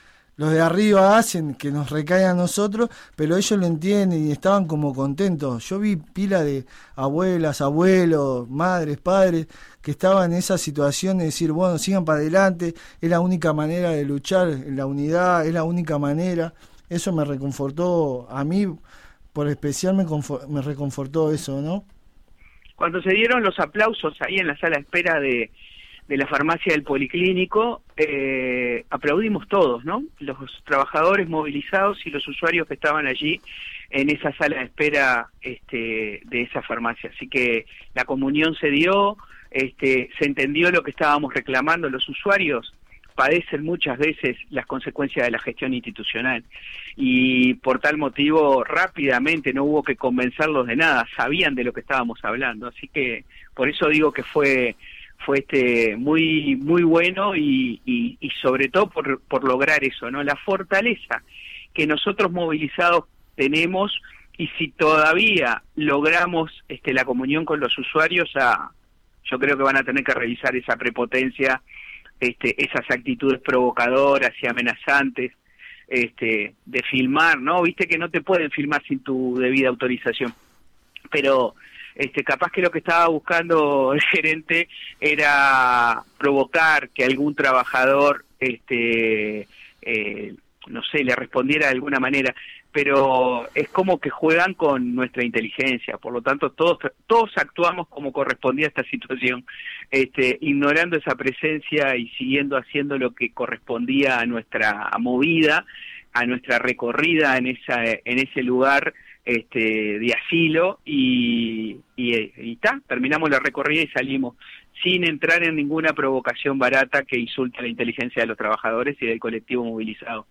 los de arriba hacen que nos recaiga a nosotros, pero ellos lo entienden y estaban como contentos. Yo vi pila de abuelas, abuelos, madres, padres que estaban en esa situación de decir, bueno, sigan para adelante, es la única manera de luchar, la unidad es la única manera. Eso me reconfortó, a mí por especial me, confort, me reconfortó eso, ¿no? Cuando se dieron los aplausos ahí en la sala de espera de de la farmacia del Policlínico, eh, aplaudimos todos, ¿no? Los trabajadores movilizados y los usuarios que estaban allí en esa sala de espera este, de esa farmacia. Así que la comunión se dio, este, se entendió lo que estábamos reclamando. Los usuarios padecen muchas veces las consecuencias de la gestión institucional y por tal motivo rápidamente no hubo que convencerlos de nada, sabían de lo que estábamos hablando. Así que por eso digo que fue fue este muy muy bueno y, y, y sobre todo por, por lograr eso, ¿no? La fortaleza que nosotros movilizados tenemos, y si todavía logramos este la comunión con los usuarios, a, yo creo que van a tener que revisar esa prepotencia, este esas actitudes provocadoras y amenazantes este de filmar, ¿no? Viste que no te pueden filmar sin tu debida autorización, pero Este, capaz que lo que estaba buscando el gerente era provocar que algún trabajador, este, eh, no sé, le respondiera de alguna manera, pero es como que juegan con nuestra inteligencia, por lo tanto todos todos actuamos como correspondía a esta situación, este, ignorando esa presencia y siguiendo haciendo lo que correspondía a nuestra movida, a nuestra recorrida en esa en ese lugar este de asilo y y, y ta, terminamos la recorrida y salimos sin entrar en ninguna provocación barata que insulte la inteligencia de los trabajadores y del colectivo movilizado.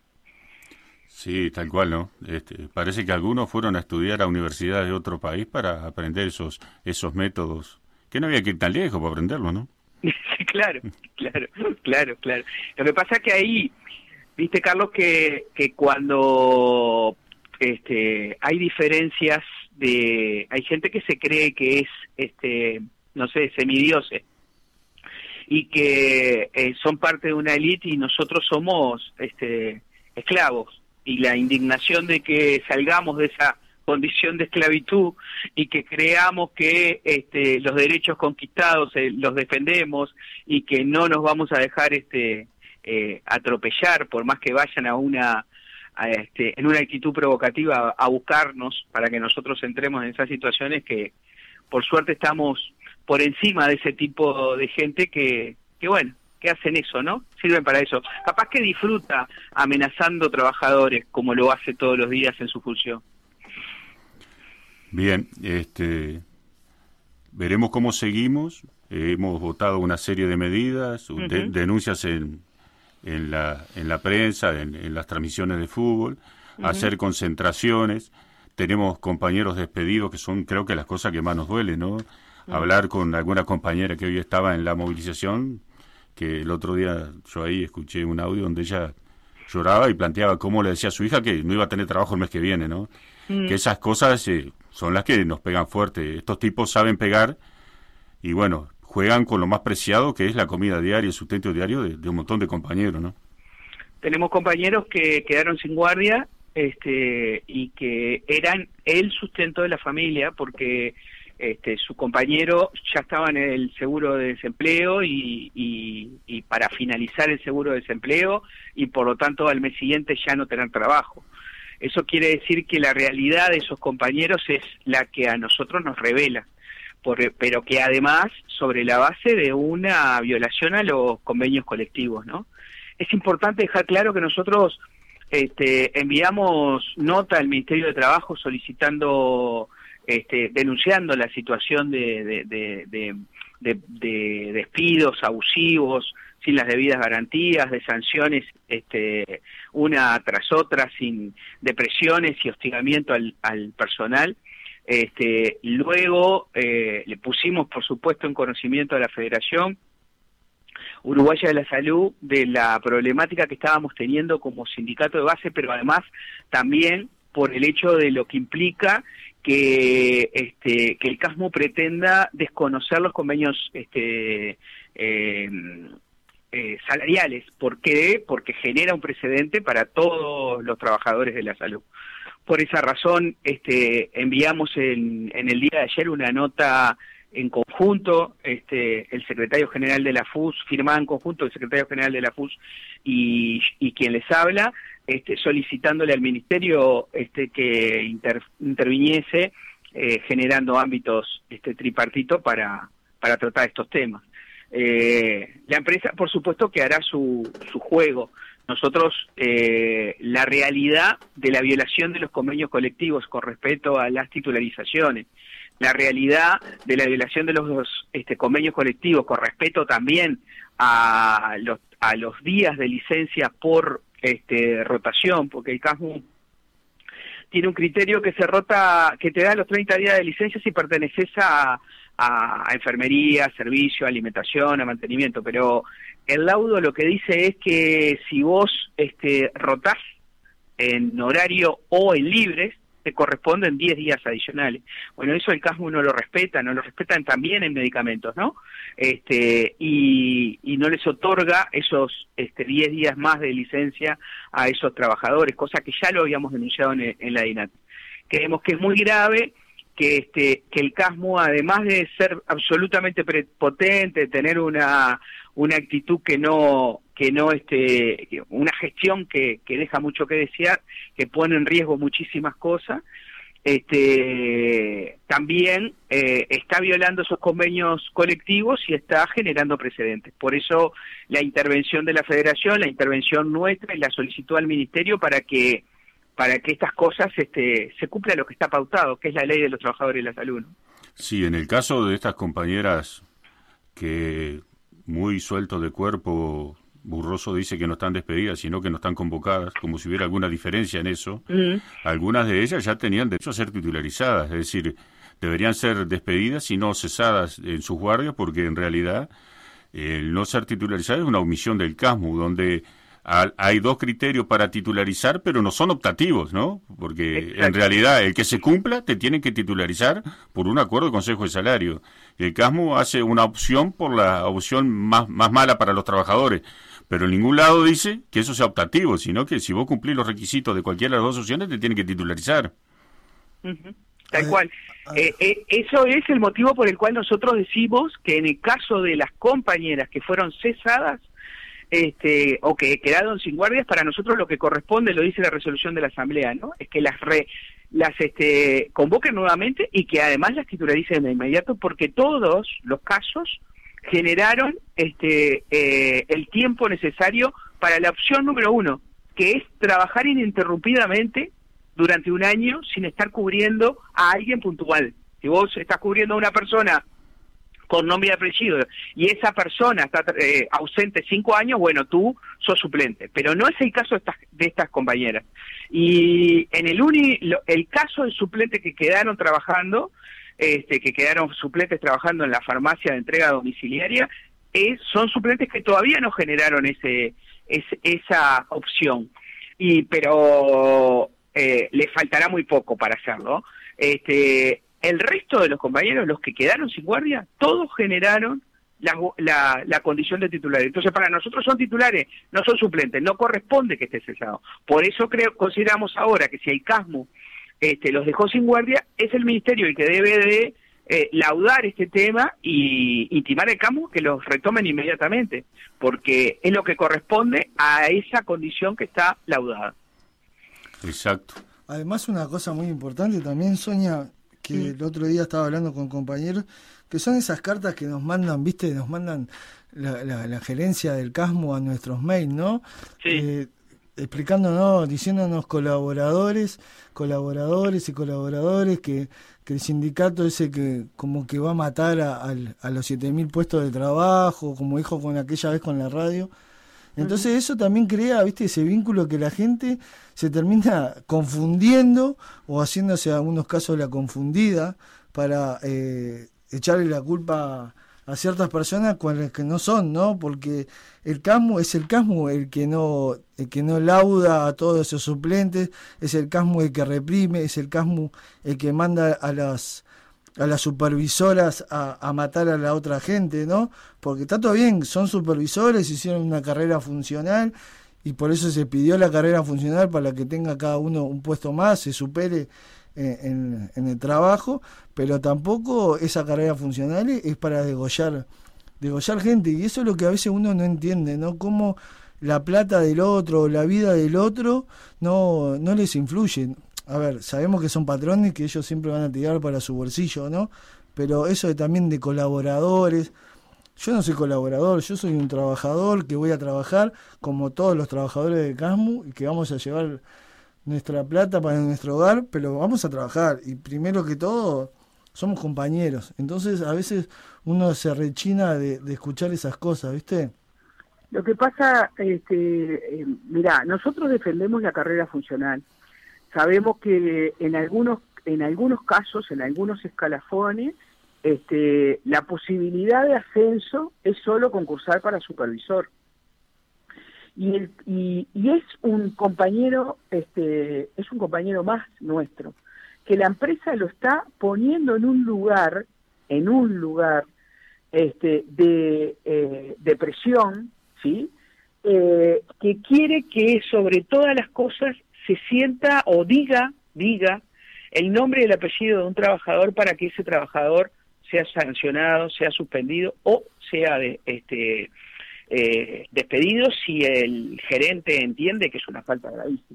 Sí, tal cual, ¿no? Este, parece que algunos fueron a estudiar a universidades de otro país para aprender esos esos métodos, que no había que ir tan lejos para aprenderlo, ¿no? Sí, claro, claro, claro, claro. Lo que pasa es que ahí, viste, Carlos, que, que cuando este hay diferencias de, hay gente que se cree que es, este no sé, semidioses, y que eh, son parte de una élite y nosotros somos este esclavos, y la indignación de que salgamos de esa condición de esclavitud y que creamos que este los derechos conquistados eh, los defendemos y que no nos vamos a dejar este eh, atropellar por más que vayan a una a este en una actitud provocativa a, a buscarnos para que nosotros entremos en esas situaciones, que por suerte estamos por encima de ese tipo de gente que que bueno, que hacen eso, ¿no? Sirven para eso. Capaz que disfruta amenazando trabajadores como lo hace todos los días en su función. Bien, este veremos cómo seguimos. Eh, hemos votado una serie de medidas, uh-huh. de, denuncias en, en la en la prensa, en, en las transmisiones de fútbol, uh-huh. hacer concentraciones. Tenemos compañeros despedidos, que son creo que las cosas que más nos duelen, ¿no? Uh-huh. Hablar con alguna compañera que hoy estaba en la movilización, que el otro día yo ahí escuché un audio donde ella lloraba y planteaba cómo le decía a su hija que no iba a tener trabajo el mes que viene, ¿no? Mm. Que esas cosas eh, son las que nos pegan fuerte. Estos tipos saben pegar y, bueno, juegan con lo más preciado, que es la comida diaria, el sustento diario de, de un montón de compañeros, ¿no? Tenemos compañeros que quedaron sin guardia este y que eran el sustento de la familia, porque Este, su compañero ya estaba en el seguro de desempleo y, y, y para finalizar el seguro de desempleo, y por lo tanto al mes siguiente ya no tener trabajo. Eso quiere decir que la realidad de esos compañeros es la que a nosotros nos revela, por, pero que además sobre la base de una violación a los convenios colectivos, ¿no? Es importante dejar claro que nosotros este, enviamos nota al Ministerio de Trabajo solicitando Este, denunciando la situación de, de, de, de, de, de despidos abusivos sin las debidas garantías, de sanciones este, una tras otra, sin depresiones y hostigamiento al, al personal. Este, luego eh, le pusimos, por supuesto, en conocimiento a la Federación Uruguaya de la Salud de la problemática que estábamos teniendo como sindicato de base, pero además también por el hecho de lo que implica que este que el CASMU pretenda desconocer los convenios este eh, eh, salariales. ¿Por qué? Porque genera un precedente para todos los trabajadores de la salud. Por esa razón, este, enviamos en, en el día de ayer una nota en conjunto, este, el secretario general de la F U S, firmada en conjunto el secretario general de la F U S y, y quien les habla, este, solicitándole al Ministerio este, que inter, interviniese, eh, generando ámbitos este, tripartito para, para tratar estos temas. Eh, la empresa, por supuesto, que hará su, su juego. Nosotros, eh, la realidad de la violación de los convenios colectivos con respecto a las titularizaciones, la realidad de la violación de los este, convenios colectivos con respecto también a los, a los días de licencia por este, rotación, porque el CASMU tiene un criterio que se rota, que te da los treinta días de licencia si perteneces a, a, a enfermería, servicio, alimentación, a mantenimiento, pero el laudo lo que dice es que si vos este, rotás en horario o en libres, te corresponden diez días adicionales. Bueno, eso el CASMU no lo respeta, no lo respetan también en medicamentos, ¿no? Este, y, y no les otorga esos este, diez días más de licencia a esos trabajadores, cosa que ya lo habíamos denunciado en, en la DINAT. Creemos que es muy grave que, este, que el CASMU, además de ser absolutamente prepotente, tener una, una actitud que no... que no este una gestión que, que deja mucho que desear, que pone en riesgo muchísimas cosas, este también eh, está violando esos convenios colectivos y está generando precedentes. Por eso la intervención de la Federación, la intervención nuestra y la solicitud al Ministerio para que para que estas cosas este se cumpla lo que está pautado, que es la ley de los trabajadores de la salud, ¿no? Sí, en el caso de estas compañeras que muy sueltos de cuerpo, Burroso dice que no están despedidas, sino que no están convocadas, como si hubiera alguna diferencia en eso. Mm. Algunas de ellas ya tenían derecho a ser titularizadas, es decir, deberían ser despedidas y no cesadas en sus guardias, porque en realidad el no ser titularizadas es una omisión del CASMU, donde hay dos criterios para titularizar, pero no son optativos, ¿no? Porque exacto, en realidad el que se cumpla te tienen que titularizar por un acuerdo de Consejo de Salario. El CASMU hace una opción por la opción más, más mala para los trabajadores, pero en ningún lado dice que eso sea optativo, sino que si vos cumplís los requisitos de cualquiera de las dos opciones te tienen que titularizar. Uh-huh. Tal cual. Eh, eh, eso es el motivo por el cual nosotros decimos que en el caso de las compañeras que fueron cesadas, Este, o que quedaron sin guardias, para nosotros lo que corresponde, lo dice la resolución de la Asamblea, ¿no? Es que las re, las este, convoquen nuevamente y que además las titularicen de inmediato, porque todos los casos generaron este eh, el tiempo necesario para la opción número uno, que es trabajar ininterrumpidamente durante un año sin estar cubriendo a alguien puntual. Si vos estás cubriendo a una persona con nombre y apellido, y esa persona está eh, ausente cinco años, bueno, tú sos suplente, pero no es el caso de estas, de estas compañeras. Y en el uni, lo, el caso de suplentes que quedaron trabajando, este, que quedaron suplentes trabajando en la farmacia de entrega domiciliaria, es, son suplentes que todavía no generaron ese, ese esa opción, y pero eh, les faltará muy poco para hacerlo. Este, El resto de los compañeros, los que quedaron sin guardia, todos generaron la, la, la condición de titular. Entonces, para nosotros son titulares, no son suplentes, no corresponde que esté cesado. Por eso creo, consideramos ahora que si el CASMU este, los dejó sin guardia, es el Ministerio el que debe de eh, laudar este tema y intimar al CASMU que los retomen inmediatamente, porque es lo que corresponde a esa condición que está laudada. Exacto. Además, una cosa muy importante también, Sonia, que mm. el otro día estaba hablando con compañeros, que son esas cartas que nos mandan, viste, nos mandan la, la, la gerencia del CASMU a nuestros mails, ¿no? Sí. Eh, explicándonos, diciéndonos colaboradores, colaboradores y colaboradores, que, que el sindicato ese que como que va a matar a, a, a los siete mil puestos de trabajo, como dijo con aquella vez con la radio. Entonces eso también crea, viste, ese vínculo que la gente se termina confundiendo o haciéndose en algunos casos la confundida para eh, echarle la culpa a ciertas personas con las que no son, ¿no? Porque el CASMU es el CASMU el que no el que no lauda a todos esos suplentes, es el CASMU el que reprime, es el CASMU el que manda a las a las supervisoras a, a matar a la otra gente, ¿no? Porque está todo bien, son supervisores, hicieron una carrera funcional y por eso se pidió la carrera funcional para que tenga cada uno un puesto más, se supere en, en, en el trabajo, pero tampoco esa carrera funcional es para degollar, degollar gente, y eso es lo que a veces uno no entiende, ¿no? Cómo la plata del otro, la vida del otro, no, no les influye. A ver, sabemos que son patrones, que ellos siempre van a tirar para su bolsillo, ¿no? Pero eso de, también de colaboradores. Yo no soy colaborador, yo soy un trabajador que voy a trabajar como todos los trabajadores de Casmu y que vamos a llevar nuestra plata para nuestro hogar, pero vamos a trabajar y primero que todo somos compañeros. Entonces a veces uno se rechina de, de escuchar esas cosas, ¿viste? Lo que pasa, este, eh, mirá, nosotros defendemos la carrera funcional. Sabemos que en algunos en algunos casos, en algunos escalafones, este, la posibilidad de ascenso es solo concursar para supervisor. Y, el, y, y es un compañero, este, es un compañero más nuestro, que la empresa lo está poniendo en un lugar, en un lugar este, de, eh, de presión, ¿sí? Eh, que quiere que sobre todas las cosas se sienta o diga, diga el nombre y el apellido de un trabajador para que ese trabajador sea sancionado, sea suspendido o sea de, este, eh, despedido si el gerente entiende que es una falta gravísima.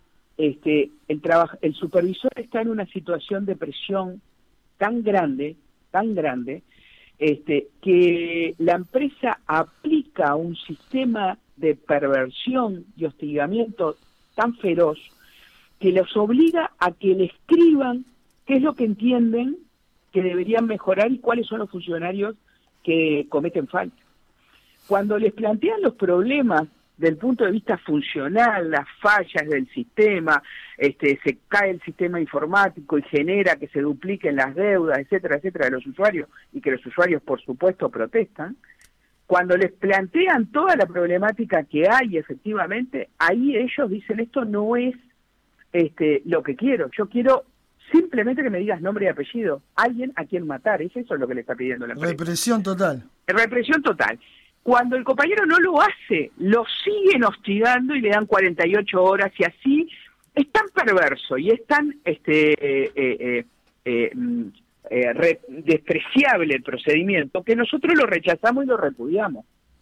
Este, el, traba- el supervisor está en una situación de presión tan grande, tan grande, este, que la empresa aplica un sistema de perversión y hostigamiento tan feroz que los obliga a que le escriban qué es lo que entienden que deberían mejorar y cuáles son los funcionarios que cometen falta. Cuando les plantean los problemas del punto de vista funcional, las fallas del sistema, este, se cae el sistema informático y genera que se dupliquen las deudas, etcétera, etcétera, de los usuarios, y que los usuarios, por supuesto, protestan, cuando les plantean toda la problemática que hay efectivamente, ahí ellos dicen, esto no es este, lo que quiero, yo quiero simplemente que me digas nombre y apellido, alguien a quien matar, es eso lo que le está pidiendo la empresa. Represión total. Represión total. Cuando el compañero no lo hace, lo siguen hostigando y le dan cuarenta y ocho horas y así, es tan perverso y es tan este eh, eh, eh, eh, re, despreciable el procedimiento que nosotros lo rechazamos y lo repudiamos.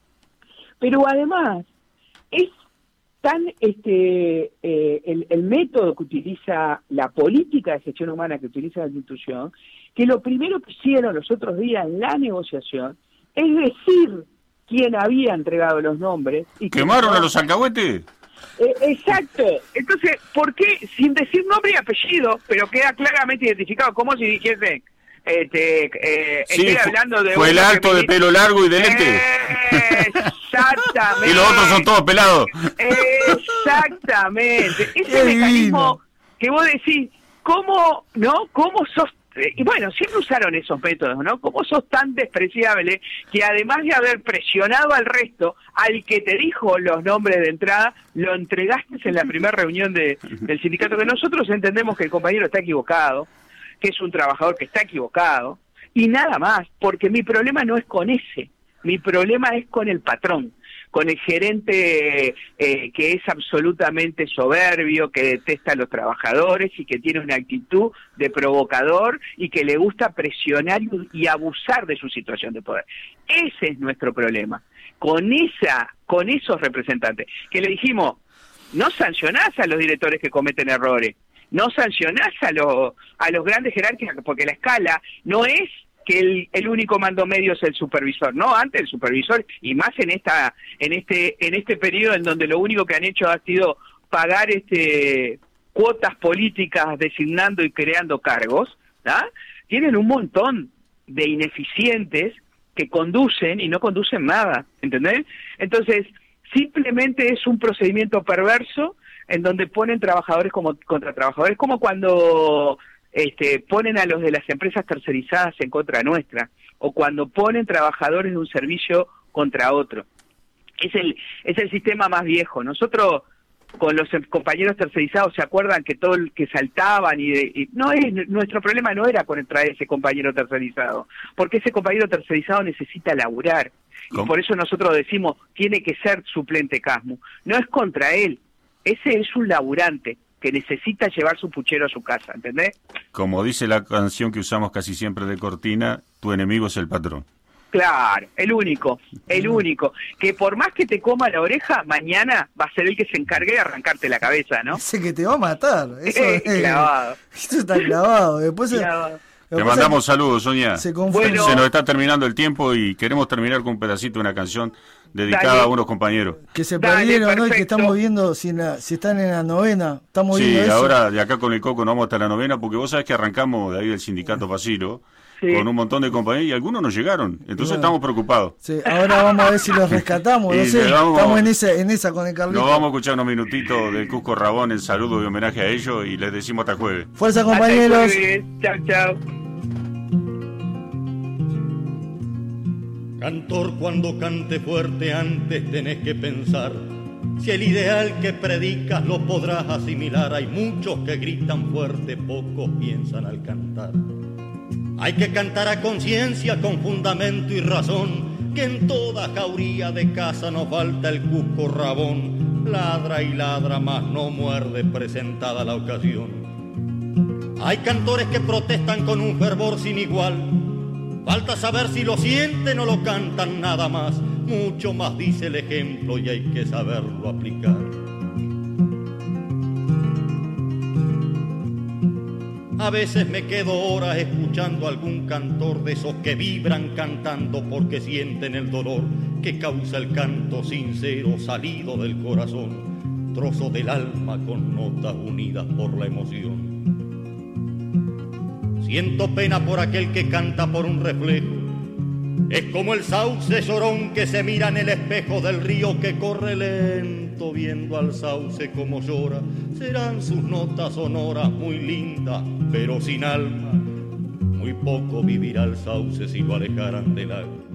Pero además, es tan este eh, el, el método que utiliza la política de gestión humana que utiliza la institución, que lo primero que hicieron los otros días en la negociación es decir quién había entregado los nombres. Y ¿Quemaron a los alcahuetes? Eh, exacto. Entonces, ¿por qué sin decir nombre y apellido, pero queda claramente identificado, como si dijese, este, eh, sí, estoy fue, hablando de... Fue el alto de pelo largo y de lente. Eh, exactamente. Y los otros son todos pelados. Exactamente. Ese mecanismo que vos decís, ¿cómo, no? ¿Cómo sos? Y bueno, siempre usaron esos métodos, ¿no? ¿Cómo sos tan despreciable que además de haber presionado al resto, al que te dijo los nombres de entrada, lo entregaste en la primera reunión de, del sindicato? Que nosotros entendemos que el compañero está equivocado, que es un trabajador que está equivocado, y nada más, porque mi problema no es con ese, mi problema es con el patrón, con el gerente eh, que es absolutamente soberbio, que detesta a los trabajadores y que tiene una actitud de provocador y que le gusta presionar y, y abusar de su situación de poder. Ese es nuestro problema, con esa, con esos representantes, que le dijimos, no sancionás a los directores que cometen errores, no sancionás a, los a los grandes jerarquías, porque la escala no es que el, el único mando medio es el supervisor, no, antes el supervisor, y más en esta en este en este periodo en donde lo único que han hecho ha sido pagar este cuotas políticas designando y creando cargos, ¿tá? Tienen un montón de ineficientes que conducen y no conducen nada, ¿entendés? Entonces, simplemente es un procedimiento perverso en donde ponen trabajadores como contra trabajadores, como cuando Este, ponen a los de las empresas tercerizadas en contra nuestra, o cuando ponen trabajadores de un servicio contra otro. Es el, es el sistema más viejo. Nosotros con los compañeros tercerizados, ¿se acuerdan que todo el que saltaban y, de, y no es nuestro problema no era contra ese compañero tercerizado, porque ese compañero tercerizado necesita laburar. ¿Cómo? Y por eso nosotros decimos, tiene que ser suplente Casmu. No es contra él, ese es un laburante que necesita llevar su puchero a su casa, ¿entendés? Como dice la canción que usamos casi siempre de cortina, tu enemigo es el patrón. Claro, el único, el único, que por más que te coma la oreja, mañana va a ser el que se encargue de arrancarte la cabeza, ¿no? Ese que te va a matar. Eso es clavado. Esto está clavado. Después clavado. Te mandamos saludos, Sonia. Se, bueno, se nos está terminando el tiempo y queremos terminar con un pedacito de una canción dedicada dale. a unos compañeros. Que se perdieron, dale, ¿no? Y que estamos viendo si, la, si están en la novena. Estamos sí, viendo eso. Ahora de acá con el Coco nos vamos hasta la novena, porque vos sabés que arrancamos de ahí del sindicato Pasilo. Sí. Con un montón de compañeros y algunos no llegaron, entonces bueno, estamos preocupados. Sí, ahora vamos a ver si los rescatamos, no sé, vamos, estamos en esa, en esa con el Carlito. Nos vamos a escuchar unos minutitos del Cusco Rabón en saludo y homenaje a ellos y les decimos hasta jueves. Fuerza, compañeros. Chao, chao. Cantor, cuando cante fuerte antes tenés que pensar si el ideal que predicas lo podrás asimilar. Hay muchos que gritan fuerte, pocos piensan al cantar. Hay que cantar a conciencia, con fundamento y razón, que en toda jauría de casa no falta el Cusco Rabón. Ladra y ladra, mas no muerde presentada la ocasión. Hay cantores que protestan con un fervor sin igual. Falta saber si lo sienten o lo cantan nada más. Mucho más dice el ejemplo y hay que saberlo aplicar. A veces me quedo horas escuchando a algún cantor de esos que vibran cantando porque sienten el dolor que causa el canto sincero salido del corazón, trozo del alma con notas unidas por la emoción. Siento pena por aquel que canta por un reflejo, es como el sauce llorón que se mira en el espejo del río que corre lento viendo al sauce como llora. Serán sus notas sonoras muy lindas, pero sin alma. Muy poco vivirá el sauce si lo alejaran del agua.